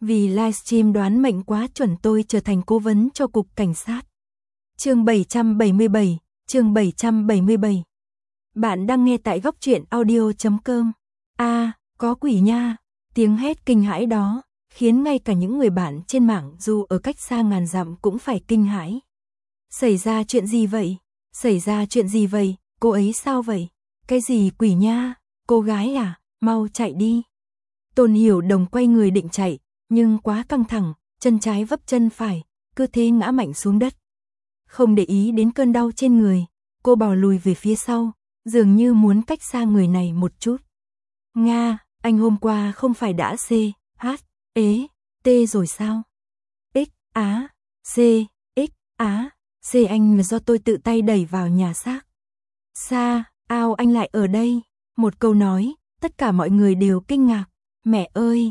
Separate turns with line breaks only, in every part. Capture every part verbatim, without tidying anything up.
Vì livestream đoán mệnh quá chuẩn tôi trở thành cố vấn cho cục cảnh sát. Chương bảy trăm bảy mươi bảy, chương bảy trăm bảy mươi bảy. Bạn đang nghe tại góc truyện audio chấm com. A, à, có quỷ nha. Tiếng hét kinh hãi đó khiến ngay cả những người bạn trên mạng dù ở cách xa ngàn dặm cũng phải kinh hãi. Xảy ra chuyện gì vậy? Xảy ra chuyện gì vậy? Cô ấy sao vậy? Cái gì quỷ nha? Cô gái à? Mau chạy đi. Tôn Hiểu Đồng quay người định chạy, nhưng quá căng thẳng, chân trái vấp chân phải, cứ thế ngã mạnh xuống đất. Không để ý đến cơn đau trên người, cô bò lùi về phía sau, dường như muốn cách xa người này một chút. Nga, anh hôm qua không phải đã C, H, ế, T rồi sao? X, Á, C, X, Á, C anh là do tôi tự tay đẩy vào nhà xác. Sa, ao anh lại ở đây. Một câu nói, tất cả mọi người đều kinh ngạc. Mẹ ơi!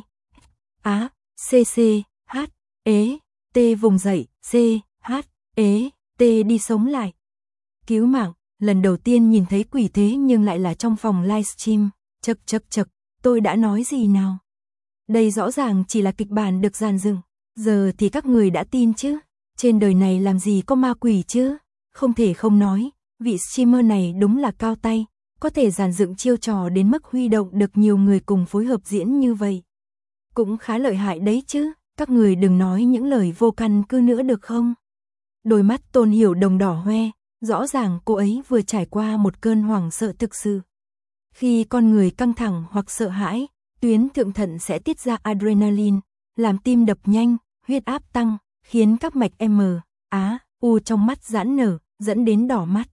Á, C, C, H, ế, T vùng dậy, C, H, ế, T đi sống lại. Cứu mạng, lần đầu tiên nhìn thấy quỷ thế nhưng lại là trong phòng livestream. Chật chật chật, tôi đã nói gì nào? Đây rõ ràng chỉ là kịch bản được dàn dựng. Giờ thì các người đã tin chứ? Trên đời này làm gì có ma quỷ chứ? Không thể không nói, vị streamer này đúng là cao tay, có thể dàn dựng chiêu trò đến mức huy động được nhiều người cùng phối hợp diễn như vậy. Cũng khá lợi hại đấy chứ, các người đừng nói những lời vô căn cứ nữa được không? Đôi mắt Tôn Hiểu Đồng đỏ hoe, rõ ràng cô ấy vừa trải qua một cơn hoảng sợ thực sự. Khi con người căng thẳng hoặc sợ hãi, tuyến thượng thận sẽ tiết ra adrenaline, làm tim đập nhanh, huyết áp tăng, khiến các mạch M, Á, U trong mắt giãn nở, dẫn đến đỏ mắt.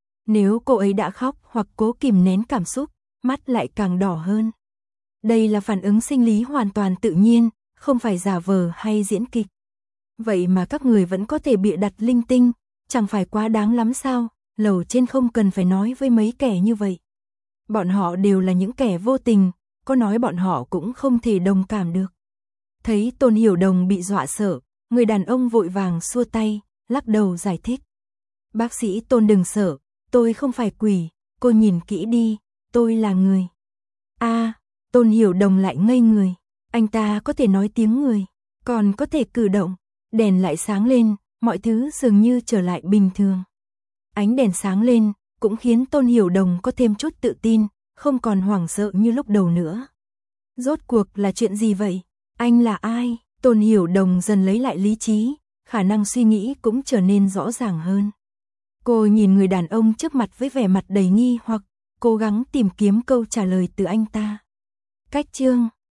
Nếu cô ấy đã khóc hoặc cố kìm nén cảm xúc, mắt lại càng đỏ hơn. Đây là phản ứng sinh lý hoàn toàn tự nhiên, không phải giả vờ hay diễn kịch. Vậy mà các người vẫn có thể bịa đặt linh tinh, chẳng phải quá đáng lắm sao? Lầu trên không cần phải nói với mấy kẻ như vậy. Bọn họ đều là những kẻ vô tình, có nói bọn họ cũng không thể đồng cảm được. Thấy Tôn Hiểu Đồng bị dọa sợ, người đàn ông vội vàng xua tay, lắc đầu giải thích. Bác sĩ Tôn đừng sợ, tôi không phải quỷ, cô nhìn kỹ đi, tôi là người. A, à, Tôn Hiểu Đồng lại ngây người, anh ta có thể nói tiếng người, còn có thể cử động, đèn lại sáng lên, mọi thứ dường như trở lại bình thường. Ánh đèn sáng lên, cũng khiến Tôn Hiểu Đồng có thêm chút tự tin, không còn hoảng sợ như lúc đầu nữa. Rốt cuộc là chuyện gì vậy? Anh là ai? Tôn Hiểu Đồng dần lấy lại lý trí, khả năng suy nghĩ cũng trở nên rõ ràng hơn. Cô nhìn người đàn ông trước mặt với vẻ mặt đầy nghi hoặc, cố gắng tìm kiếm câu trả lời từ anh ta. Cách chương